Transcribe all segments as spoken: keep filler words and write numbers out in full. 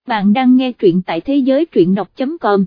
bạn đang nghe truyện tại thế giới truyện đọc chấm com.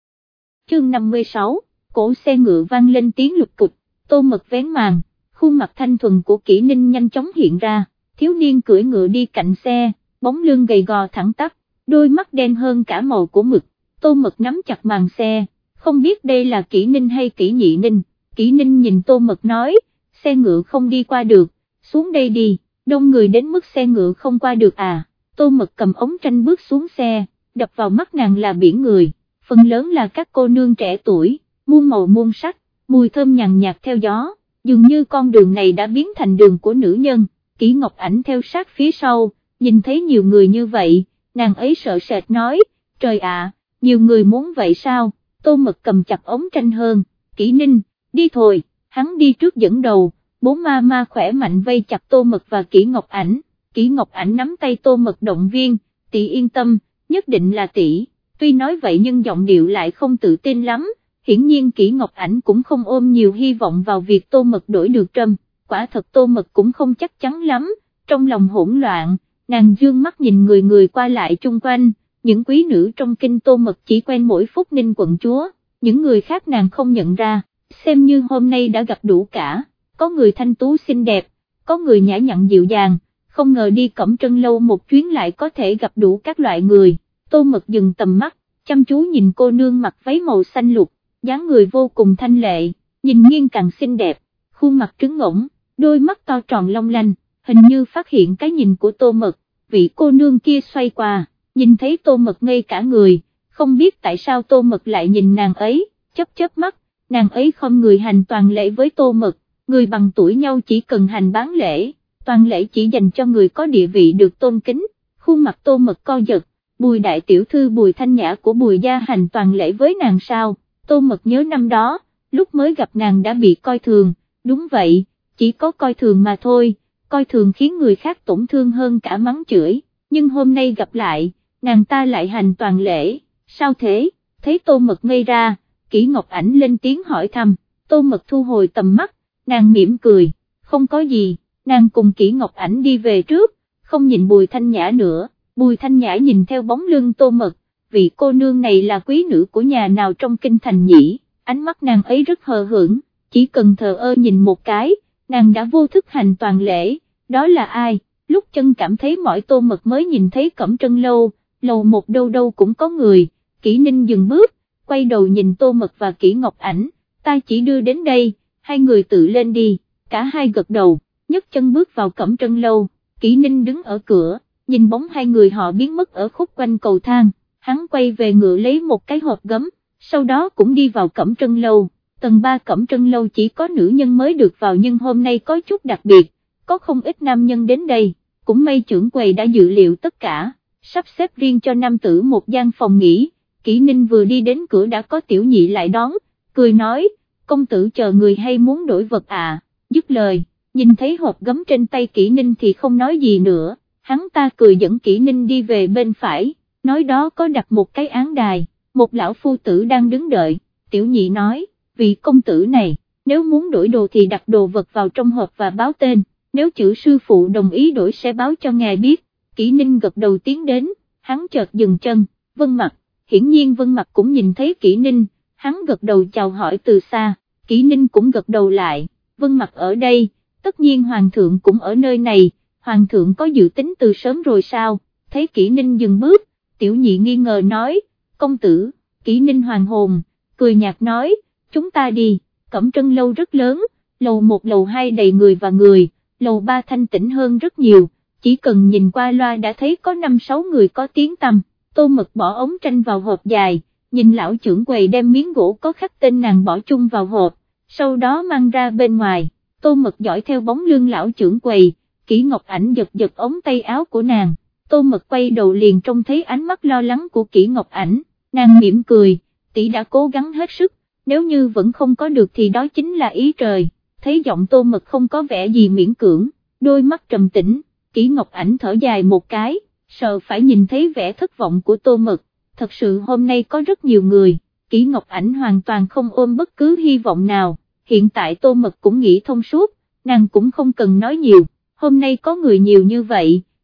Chương năm mươi sáu, cổ xe ngựa vang lên tiếng lục cục, Tô Mật vén màn, khuôn mặt thanh thuần của Kỷ Ninh nhanh chóng hiện ra, thiếu niên cưỡi ngựa đi cạnh xe, bóng lưng gầy gò thẳng tắp, đôi mắt đen hơn cả màu của mực. Tô Mật nắm chặt màn xe, không biết đây là Kỷ Ninh hay Kỷ Nhị Ninh. Kỷ Ninh nhìn Tô Mật nói, xe ngựa không đi qua được, xuống đây đi, đông người đến mức xe ngựa không qua được à. Tô Mật cầm ống tranh bước xuống xe, đập vào mắt nàng là biển người, phần lớn là các cô nương trẻ tuổi, muôn màu muôn sắc, mùi thơm nhàn nhạt theo gió, dường như con đường này đã biến thành đường của nữ nhân. Kỷ Ngọc Ảnh theo sát phía sau, nhìn thấy nhiều người như vậy, nàng ấy sợ sệt nói, trời ạ, nhiều người muốn vậy sao. Tô Mật cầm chặt ống tranh hơn, Kỷ Ninh, đi thôi, hắn đi trước dẫn đầu, bốn ma ma khỏe mạnh vây chặt Tô Mật và Kỷ Ngọc Ảnh. Kỷ Ngọc Ảnh nắm tay Tô Mật động viên, tỷ yên tâm, nhất định là tỷ. Tuy nói vậy nhưng giọng điệu lại không tự tin lắm, hiển nhiên Kỷ Ngọc Ảnh cũng không ôm nhiều hy vọng vào việc Tô Mật đổi được trâm. Quả thật Tô Mật cũng không chắc chắn lắm, trong lòng hỗn loạn, nàng dương mắt nhìn người người qua lại chung quanh, những quý nữ trong kinh Tô Mật chỉ quen mỗi Phúc Ninh quận chúa, những người khác nàng không nhận ra, xem như hôm nay đã gặp đủ cả, có người thanh tú xinh đẹp, có người nhã nhặn dịu dàng, không ngờ đi Cẩm Trân Lâu một chuyến lại có thể gặp đủ các loại người. Tô Mật dừng tầm mắt, chăm chú nhìn cô nương mặc váy màu xanh lục, dáng người vô cùng thanh lệ, nhìn nghiêng càng xinh đẹp, khuôn mặt trứng ngỗng, đôi mắt to tròn long lanh, hình như phát hiện cái nhìn của Tô Mật, vị cô nương kia xoay qua, nhìn thấy Tô Mật ngây cả người, không biết tại sao Tô Mật lại nhìn nàng ấy, chớp chớp mắt, nàng ấy không người hành toàn lễ với Tô Mật, người bằng tuổi nhau chỉ cần hành bán lễ, toàn lễ chỉ dành cho người có địa vị được tôn kính. Khuôn mặt Tô Mật co giật, Bùi đại tiểu thư Bùi Thanh Nhã của Bùi gia hành toàn lễ với nàng sao. Tô Mật nhớ năm đó, lúc mới gặp nàng đã bị coi thường, đúng vậy, chỉ có coi thường mà thôi, coi thường khiến người khác tổn thương hơn cả mắng chửi, nhưng hôm nay gặp lại, nàng ta lại hành toàn lễ, sao thế? Thấy Tô Mật ngây ra, Kỷ Ngọc Ảnh lên tiếng hỏi thăm. Tô Mật thu hồi tầm mắt, nàng mỉm cười, không có gì, nàng cùng Kỷ Ngọc Ảnh đi về trước, không nhìn Bùi Thanh Nhã nữa. Bùi Thanh Nhã nhìn theo bóng lưng Tô Mật, vị cô nương này là quý nữ của nhà nào trong kinh thành nhỉ, ánh mắt nàng ấy rất hờ hững, chỉ cần thờ ơ nhìn một cái, nàng đã vô thức hành toàn lễ. Đó là ai? Lúc chân cảm thấy mỏi Tô Mật mới nhìn thấy Cẩm Trân Lâu, lầu một đâu đâu cũng có người. Kỷ Ninh dừng bước, quay đầu nhìn Tô Mật và Kỷ Ngọc Ảnh, ta chỉ đưa đến đây, hai người tự lên đi. Cả hai gật đầu, nhấc chân bước vào Cẩm Trân Lâu. Kỷ Ninh đứng ở cửa, nhìn bóng hai người họ biến mất ở khúc quanh cầu thang, hắn quay về ngựa lấy một cái hộp gấm, sau đó cũng đi vào Cẩm Trân Lâu. Tầng ba Cẩm Trân Lâu chỉ có nữ nhân mới được vào nhưng hôm nay có chút đặc biệt, có không ít nam nhân đến đây, cũng may trưởng quầy đã dự liệu tất cả, sắp xếp riêng cho nam tử một gian phòng nghỉ. Kỷ Ninh vừa đi đến cửa đã có tiểu nhị lại đón, cười nói, công tử chờ người hay muốn đổi vật à, dứt lời, nhìn thấy hộp gấm trên tay Kỷ Ninh thì không nói gì nữa, hắn ta cười dẫn Kỷ Ninh đi về bên phải, nói đó có đặt một cái án đài, một lão phu tử đang đứng đợi. Tiểu nhị nói, vị công tử này, nếu muốn đổi đồ thì đặt đồ vật vào trong hộp và báo tên, nếu chữ sư phụ đồng ý đổi sẽ báo cho ngài biết. Kỷ Ninh gật đầu tiến đến, hắn chợt dừng chân, Vân Mặc, hiển nhiên Vân Mặc cũng nhìn thấy Kỷ Ninh, hắn gật đầu chào hỏi từ xa, Kỷ Ninh cũng gật đầu lại, Vân Mặc ở đây, tất nhiên Hoàng thượng cũng ở nơi này, Hoàng thượng có dự tính từ sớm rồi sao? Thấy Kỷ Ninh dừng bước, tiểu nhị nghi ngờ nói, công tử. Kỷ Ninh hoàn hồn, cười nhạt nói, chúng ta đi. Cẩm Trân Lâu rất lớn, lầu một lầu hai đầy người và người, lầu ba thanh tĩnh hơn rất nhiều, chỉ cần nhìn qua loa đã thấy có năm sáu người có tiếng tăm. Tô Mật bỏ ống tranh vào hộp dài, nhìn lão trưởng quầy đem miếng gỗ có khắc tên nàng bỏ chung vào hộp, sau đó mang ra bên ngoài. Tô Mật dõi theo bóng lưng lão trưởng quầy, Kỷ Ngọc Ảnh giật giật ống tay áo của nàng, Tô Mật quay đầu liền trông thấy ánh mắt lo lắng của Kỷ Ngọc Ảnh, nàng mỉm cười, tỷ đã cố gắng hết sức, nếu như vẫn không có được thì đó chính là ý trời. Thấy giọng Tô Mật không có vẻ gì miễn cưỡng, đôi mắt trầm tĩnh, Kỷ Ngọc Ảnh thở dài một cái, sợ phải nhìn thấy vẻ thất vọng của Tô Mật, thật sự hôm nay có rất nhiều người, Kỷ Ngọc Ảnh hoàn toàn không ôm bất cứ hy vọng nào, hiện tại Tô Mật cũng nghĩ thông suốt, nàng cũng không cần nói nhiều, hôm nay có người nhiều như vậy,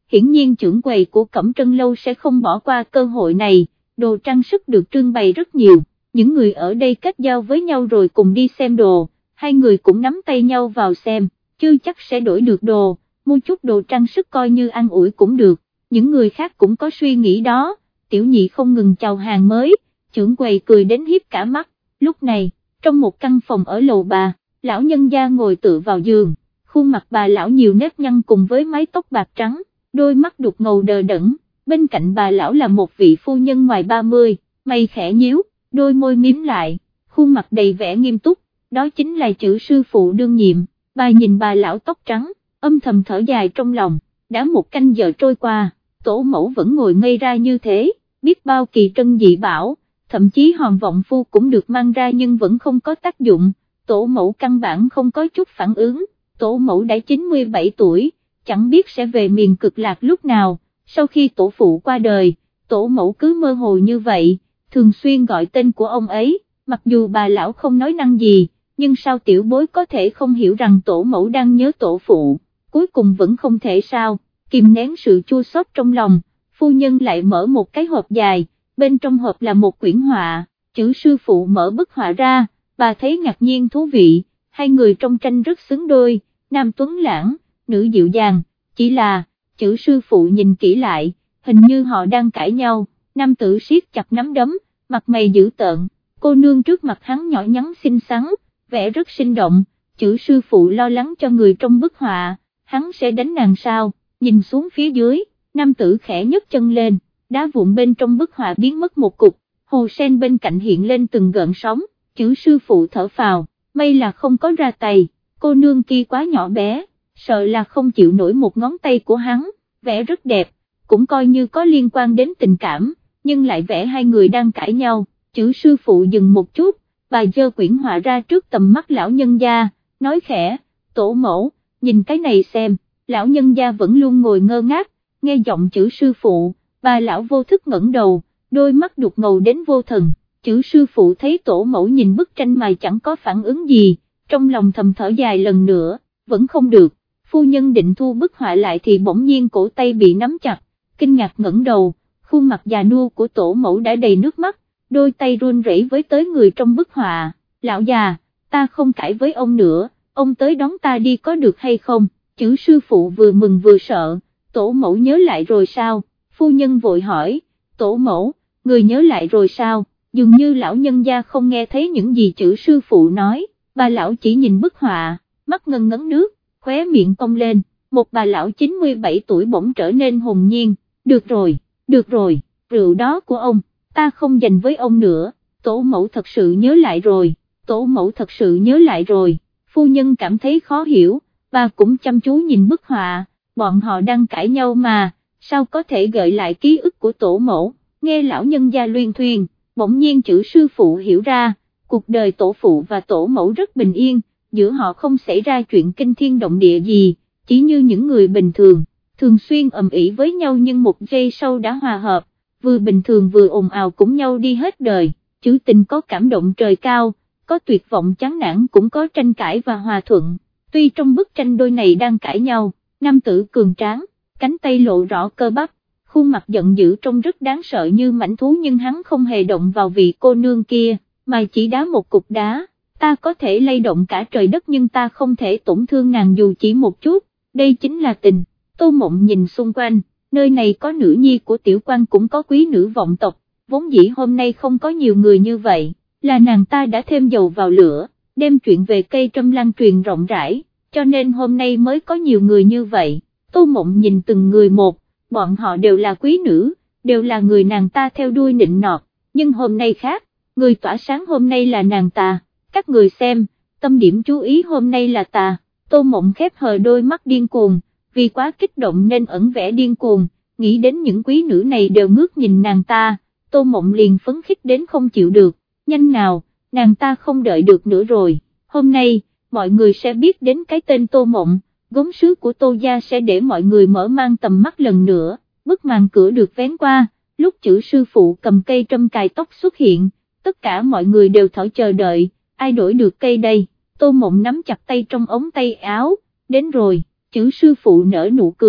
hiển nhiên trưởng quầy của Cẩm Trân Lâu sẽ không bỏ qua cơ hội này, đồ trang sức được trưng bày rất nhiều, những người ở đây kết giao với nhau rồi cùng đi xem đồ, hai người cũng nắm tay nhau vào xem, chưa chắc sẽ đổi được đồ, mua chút đồ trang sức coi như an ủi cũng được, những người khác cũng có suy nghĩ đó, tiểu nhị không ngừng chào hàng mới, trưởng quầy cười đến hiếp cả mắt, lúc này, trong một căn phòng ở lầu ba, lão nhân gia ngồi tựa vào giường, khuôn mặt bà lão nhiều nếp nhăn cùng với mái tóc bạc trắng, đôi mắt đục ngầu đờ đẫn, bên cạnh bà lão là một vị phu nhân ngoài ba mươi, mày khẽ nhíu, đôi môi mím lại, khuôn mặt đầy vẻ nghiêm túc, đó chính là chữ sư phụ đương nhiệm, bà nhìn bà lão tóc trắng, âm thầm thở dài trong lòng, đã một canh giờ trôi qua, tổ mẫu vẫn ngồi ngây ra như thế, biết bao kỳ trân dị bảo, thậm chí hòn vọng phu cũng được mang ra nhưng vẫn không có tác dụng, tổ mẫu căn bản không có chút phản ứng, tổ mẫu đã chín mươi bảy tuổi, chẳng biết sẽ về miền cực lạc lúc nào, sau khi tổ phụ qua đời, tổ mẫu cứ mơ hồ như vậy, thường xuyên gọi tên của ông ấy, mặc dù bà lão không nói năng gì, nhưng sao tiểu bối có thể không hiểu rằng tổ mẫu đang nhớ tổ phụ, cuối cùng vẫn không thể sao, kìm nén sự chua xót trong lòng, phu nhân lại mở một cái hộp dài, bên trong hộp là một quyển họa, chữ sư phụ mở bức họa ra, bà thấy ngạc nhiên thú vị, hai người trong tranh rất xứng đôi, nam tuấn lãng, nữ dịu dàng, chỉ là, chữ sư phụ nhìn kỹ lại, hình như họ đang cãi nhau, nam tử siết chặt nắm đấm, mặt mày dữ tợn, cô nương trước mặt hắn nhỏ nhắn xinh xắn, vẻ rất sinh động, chữ sư phụ lo lắng cho người trong bức họa, hắn sẽ đánh nàng sao, nhìn xuống phía dưới, nam tử khẽ nhấc chân lên, đá vụn bên trong bức họa biến mất một cục, hồ sen bên cạnh hiện lên từng gợn sóng, chữ sư phụ thở phào, may là không có ra tay, cô nương kia quá nhỏ bé, sợ là không chịu nổi một ngón tay của hắn, vẽ rất đẹp, cũng coi như có liên quan đến tình cảm, nhưng lại vẽ hai người đang cãi nhau, chữ sư phụ dừng một chút, bà giơ quyển họa ra trước tầm mắt lão nhân gia, nói khẽ, tổ mẫu, nhìn cái này xem, lão nhân gia vẫn luôn ngồi ngơ ngác, nghe giọng chữ sư phụ, bà lão vô thức ngẩng đầu, đôi mắt đục ngầu đến vô thần, chữ sư phụ thấy tổ mẫu nhìn bức tranh mà chẳng có phản ứng gì, trong lòng thầm thở dài lần nữa, vẫn không được, phu nhân định thu bức họa lại thì bỗng nhiên cổ tay bị nắm chặt, kinh ngạc ngẩng đầu, khuôn mặt già nua của tổ mẫu đã đầy nước mắt, đôi tay run rẩy với tới người trong bức họa, lão già, ta không cãi với ông nữa, ông tới đón ta đi có được hay không, chữ sư phụ vừa mừng vừa sợ, tổ mẫu nhớ lại rồi sao, phu nhân vội hỏi, tổ mẫu, người nhớ lại rồi sao, dường như lão nhân gia không nghe thấy những gì chữ sư phụ nói, bà lão chỉ nhìn bức họa, mắt ngân ngấn nước, khóe miệng cong lên, một bà lão chín mươi bảy tuổi bỗng trở nên hồn nhiên, được rồi, được rồi, rượu đó của ông, ta không dành với ông nữa, tổ mẫu thật sự nhớ lại rồi, tổ mẫu thật sự nhớ lại rồi, phu nhân cảm thấy khó hiểu, bà cũng chăm chú nhìn bức họa, bọn họ đang cãi nhau mà, sao có thể gợi lại ký ức của tổ mẫu, nghe lão nhân gia luyên thuyên, bỗng nhiên chữ sư phụ hiểu ra, cuộc đời tổ phụ và tổ mẫu rất bình yên, giữa họ không xảy ra chuyện kinh thiên động địa gì, chỉ như những người bình thường, thường xuyên ầm ĩ với nhau nhưng một giây sau đã hòa hợp, vừa bình thường vừa ồn ào cũng nhau đi hết đời, chữ tình có cảm động trời cao, có tuyệt vọng chán nản cũng có tranh cãi và hòa thuận, tuy trong bức tranh đôi này đang cãi nhau, nam tử cường tráng, cánh tay lộ rõ cơ bắp, khuôn mặt giận dữ trông rất đáng sợ như mãnh thú nhưng hắn không hề động vào vị cô nương kia, mà chỉ đá một cục đá, ta có thể lay động cả trời đất nhưng ta không thể tổn thương nàng dù chỉ một chút, đây chính là tình, Tô Mộng nhìn xung quanh, nơi này có nữ nhi của tiểu quan cũng có quý nữ vọng tộc, vốn dĩ hôm nay không có nhiều người như vậy, là nàng ta đã thêm dầu vào lửa, đem chuyện về cây trâm lan truyền rộng rãi, cho nên hôm nay mới có nhiều người như vậy, Tô Mộng nhìn từng người một, bọn họ đều là quý nữ, đều là người nàng ta theo đuôi nịnh nọt, nhưng hôm nay khác, người tỏa sáng hôm nay là nàng ta, các người xem, tâm điểm chú ý hôm nay là ta, Tô Mộng khép hờ đôi mắt điên cuồng, vì quá kích động nên ẩn vẻ điên cuồng, nghĩ đến những quý nữ này đều ngước nhìn nàng ta, Tô Mộng liền phấn khích đến không chịu được, nhanh nào, nàng ta không đợi được nữa rồi, hôm nay, mọi người sẽ biết đến cái tên Tô Mộng, gốm sứ của Tô gia sẽ để mọi người mở mang tầm mắt lần nữa, bức màn cửa được vén qua, lúc chữ sư phụ cầm cây trâm cài tóc xuất hiện, tất cả mọi người đều thở chờ đợi, ai đổi được cây đây, Tô Mộng nắm chặt tay trong ống tay áo, đến rồi, chữ sư phụ nở nụ cười,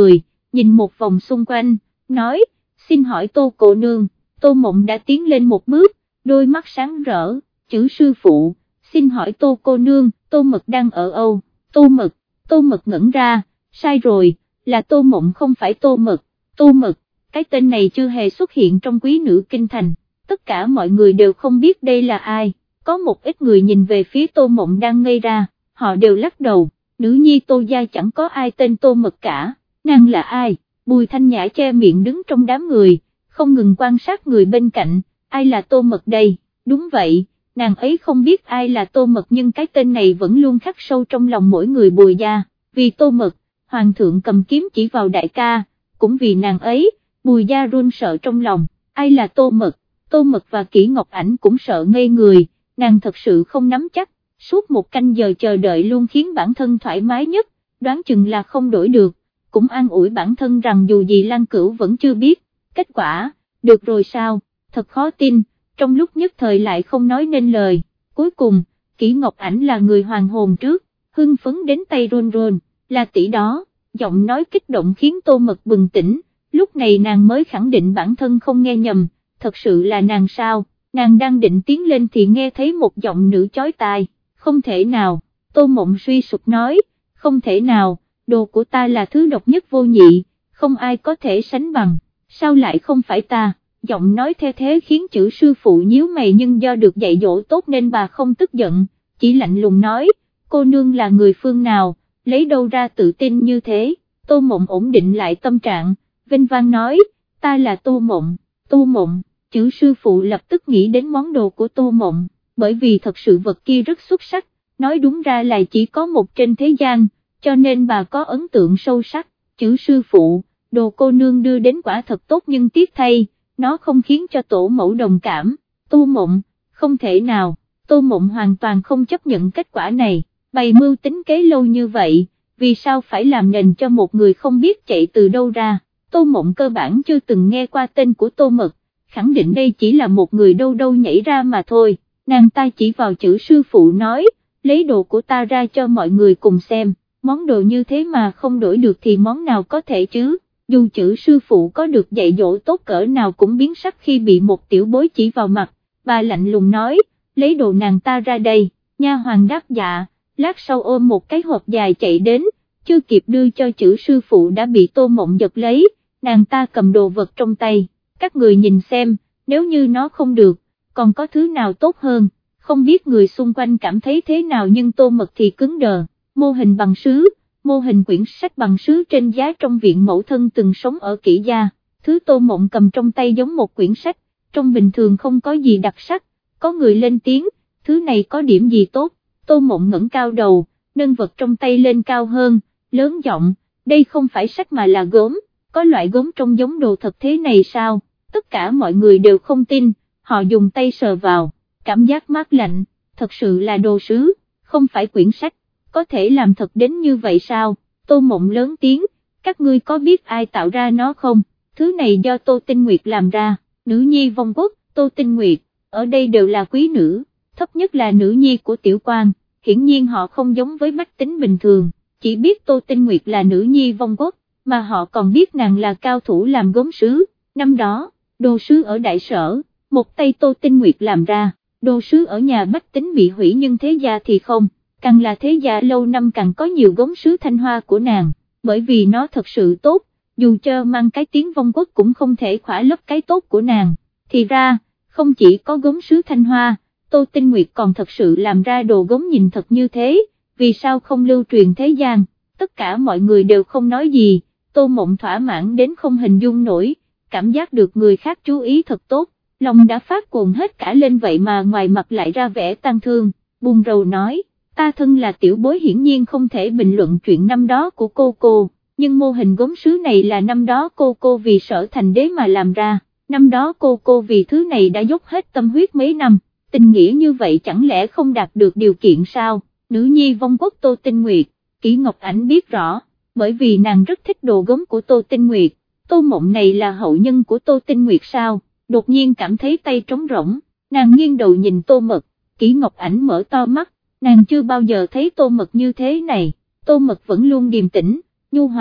nhìn một vòng xung quanh, nói, xin hỏi Tô cô nương. Tô Mộng đã tiến lên một bước, đôi mắt sáng rỡ, chữ sư phụ, xin hỏi Tô cô nương, Tô Mật đang ở Âu. Tô Mật, Tô Mật ngẩn ra, sai rồi, là Tô Mộng không phải Tô Mật. Tô Mật, cái tên này chưa hề xuất hiện trong quý nữ kinh thành, tất cả mọi người đều không biết đây là ai. Có một ít người nhìn về phía Tô Mộng đang ngây ra, họ đều lắc đầu, nữ nhi Tô gia chẳng có ai tên Tô Mật cả, nàng là ai? Bùi Thanh Nhã che miệng đứng trong đám người, không ngừng quan sát người bên cạnh, ai là Tô Mật đây? Đúng vậy, nàng ấy không biết ai là Tô Mật nhưng cái tên này vẫn luôn khắc sâu trong lòng mỗi người Bùi gia, vì Tô Mật, Hoàng thượng cầm kiếm chỉ vào đại ca, cũng vì nàng ấy, Bùi gia run sợ trong lòng, ai là Tô Mật? Tô Mật và Kỷ Ngọc Ảnh cũng sợ ngây người, nàng thật sự không nắm chắc, suốt một canh giờ chờ đợi luôn khiến bản thân thoải mái nhất, đoán chừng là không đổi được, cũng an ủi bản thân rằng dù gì Lan Cửu vẫn chưa biết, kết quả, được rồi sao, thật khó tin, trong lúc nhất thời lại không nói nên lời, cuối cùng, Kỷ Ngọc Ảnh là người hoàn hồn trước, hưng phấn đến tay run run, là tỷ đó, giọng nói kích động khiến Tô Mật bừng tỉnh, lúc này nàng mới khẳng định bản thân không nghe nhầm, thật sự là nàng sao, nàng đang định tiến lên thì nghe thấy một giọng nữ chói tai, không thể nào, Tô Mộng suy sụp nói, không thể nào, đồ của ta là thứ độc nhất vô nhị, không ai có thể sánh bằng, sao lại không phải ta, giọng nói the thế khiến chữ sư phụ nhíu mày nhưng do được dạy dỗ tốt nên bà không tức giận, chỉ lạnh lùng nói, cô nương là người phương nào, lấy đâu ra tự tin như thế, Tô Mộng ổn định lại tâm trạng, vinh vang nói, ta là Tô Mộng, Tô Mộng, chữ sư phụ lập tức nghĩ đến món đồ của Tô Mộng, bởi vì thật sự vật kia rất xuất sắc, nói đúng ra là chỉ có một trên thế gian, cho nên bà có ấn tượng sâu sắc, chữ sư phụ, đồ cô nương đưa đến quả thật tốt nhưng tiếc thay, nó không khiến cho tổ mẫu đồng cảm, Tô Mộng, không thể nào, Tô Mộng hoàn toàn không chấp nhận kết quả này, bày mưu tính kế lâu như vậy, vì sao phải làm nền cho một người không biết chạy từ đâu ra, Tô Mộng cơ bản chưa từng nghe qua tên của Tô Mật, khẳng định đây chỉ là một người đâu đâu nhảy ra mà thôi, nàng ta chỉ vào chữ sư phụ nói, lấy đồ của ta ra cho mọi người cùng xem, món đồ như thế mà không đổi được thì món nào có thể chứ, dù chữ sư phụ có được dạy dỗ tốt cỡ nào cũng biến sắc khi bị một tiểu bối chỉ vào mặt, bà lạnh lùng nói, lấy đồ nàng ta ra đây, nha hoàn đáp dạ, lát sau ôm một cái hộp dài chạy đến, chưa kịp đưa cho chữ sư phụ đã bị Tô Mộng giật lấy, nàng ta cầm đồ vật trong tay, các người nhìn xem, nếu như nó không được, còn có thứ nào tốt hơn, không biết người xung quanh cảm thấy thế nào nhưng Tô Mật thì cứng đờ, mô hình bằng sứ, mô hình quyển sách bằng sứ trên giá trong viện mẫu thân từng sống ở Kỷ gia, thứ Tô Mộng cầm trong tay giống một quyển sách, trong bình thường không có gì đặc sắc, có người lên tiếng, thứ này có điểm gì tốt, Tô Mộng ngẩng cao đầu, nâng vật trong tay lên cao hơn, lớn giọng, đây không phải sách mà là gốm, có loại gốm trông giống đồ thật thế này sao, tất cả mọi người đều không tin, họ dùng tay sờ vào, cảm giác mát lạnh, thật sự là đồ sứ, không phải quyển sách, có thể làm thật đến như vậy sao, Tô Mộng lớn tiếng, các ngươi có biết ai tạo ra nó không, thứ này do Tô Tinh Nguyệt làm ra, nữ nhi vong quốc, Tô Tinh Nguyệt, ở đây đều là quý nữ, thấp nhất là nữ nhi của tiểu quan, hiển nhiên họ không giống với bách tính bình thường, chỉ biết Tô Tinh Nguyệt là nữ nhi vong quốc, mà họ còn biết nàng là cao thủ làm gốm sứ, năm đó, đồ sứ ở đại sở, một tay Tô Tinh Nguyệt làm ra, đồ sứ ở nhà bách tính bị hủy nhưng thế gia thì không, càng là thế gia lâu năm càng có nhiều gốm sứ Thanh Hoa của nàng, bởi vì nó thật sự tốt, dù cho mang cái tiếng vong quốc cũng không thể khỏa lấp cái tốt của nàng, thì ra, không chỉ có gốm sứ Thanh Hoa, Tô Tinh Nguyệt còn thật sự làm ra đồ gốm nhìn thật như thế, vì sao không lưu truyền thế gian, tất cả mọi người đều không nói gì, Tô Mộng thỏa mãn đến không hình dung nổi, cảm giác được người khác chú ý thật tốt, lòng đã phát cuồng hết cả lên vậy mà ngoài mặt lại ra vẻ tang thương, buồn rầu nói, ta thân là tiểu bối hiển nhiên không thể bình luận chuyện năm đó của cô cô, nhưng mô hình gốm sứ này là năm đó cô cô vì Sở Thành Đế mà làm ra, năm đó cô cô vì thứ này đã dốc hết tâm huyết mấy năm, tình nghĩa như vậy chẳng lẽ không đạt được điều kiện sao, nữ nhi vong quốc Tô Tinh Nguyệt, Kỷ Ngọc Ảnh biết rõ, bởi vì nàng rất thích đồ gốm của Tô Tinh Nguyệt, Tô Mộng này là hậu nhân của Tô Tinh Nguyệt sao, đột nhiên cảm thấy tay trống rỗng, nàng nghiêng đầu nhìn Tô Mật, Kỷ Ngọc Ảnh mở to mắt, nàng chưa bao giờ thấy Tô Mật như thế này, Tô Mật vẫn luôn điềm tĩnh, nhu hòa,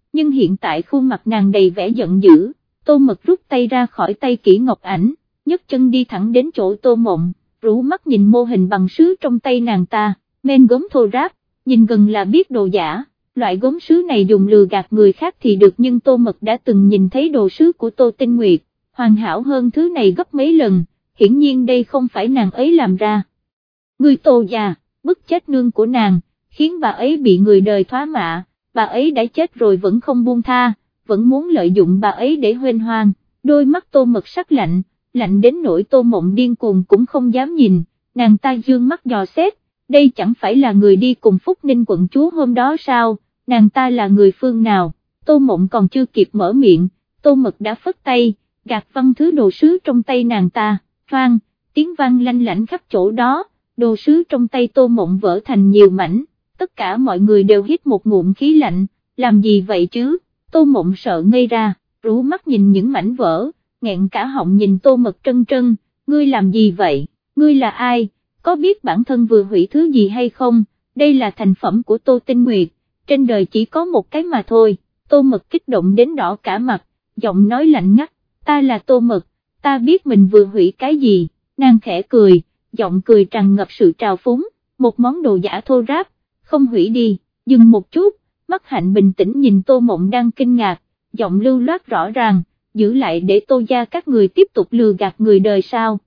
nhưng hiện tại khuôn mặt nàng đầy vẻ giận dữ. Tô Mật rút tay ra khỏi tay Kỷ Ngọc Ảnh, nhấc chân đi thẳng đến chỗ Tô Mộng, rũ mắt nhìn mô hình bằng sứ trong tay nàng ta, men gốm thô ráp, nhìn gần là biết đồ giả, loại gốm sứ này dùng lừa gạt người khác thì được nhưng Tô Mật đã từng nhìn thấy đồ sứ của Tô Tinh Nguyệt, hoàn hảo hơn thứ này gấp mấy lần, hiển nhiên đây không phải nàng ấy làm ra. Người Tô già, bức chết nương của nàng, khiến bà ấy bị người đời thoá mạ, bà ấy đã chết rồi vẫn không buông tha, vẫn muốn lợi dụng bà ấy để huênh hoang. Đôi mắt Tô Mật sắc lạnh, lạnh đến nỗi Tô Mộng điên cuồng cũng không dám nhìn, nàng ta dương mắt dò xét, đây chẳng phải là người đi cùng Phúc Ninh quận chúa hôm đó sao, nàng ta là người phương nào? Tô Mộng còn chưa kịp mở miệng, Tô Mật đã phất tay, gạt văng thứ đồ sứ trong tay nàng ta, thoang, tiếng vang lanh lảnh khắp chỗ đó, đồ sứ trong tay Tô Mộng vỡ thành nhiều mảnh, tất cả mọi người đều hít một ngụm khí lạnh, làm gì vậy chứ? Tô Mộng sợ ngây ra, rũ mắt nhìn những mảnh vỡ, nghẹn cả họng nhìn Tô Mật trân trân, ngươi làm gì vậy, ngươi là ai, có biết bản thân vừa hủy thứ gì hay không, đây là thành phẩm của Tô Tinh Nguyệt, trên đời chỉ có một cái mà thôi. Tô Mật kích động đến đỏ cả mặt, giọng nói lạnh ngắt, ta là Tô Mật, ta biết mình vừa hủy cái gì, nàng khẽ cười, giọng cười tràn ngập sự trào phúng, một món đồ giả thô ráp, không hủy đi, dừng một chút, mắt Hạnh bình tĩnh nhìn Tô Mộng đang kinh ngạc, giọng lưu loát rõ ràng, giữ lại để Tô gia các người tiếp tục lừa gạt người đời sao?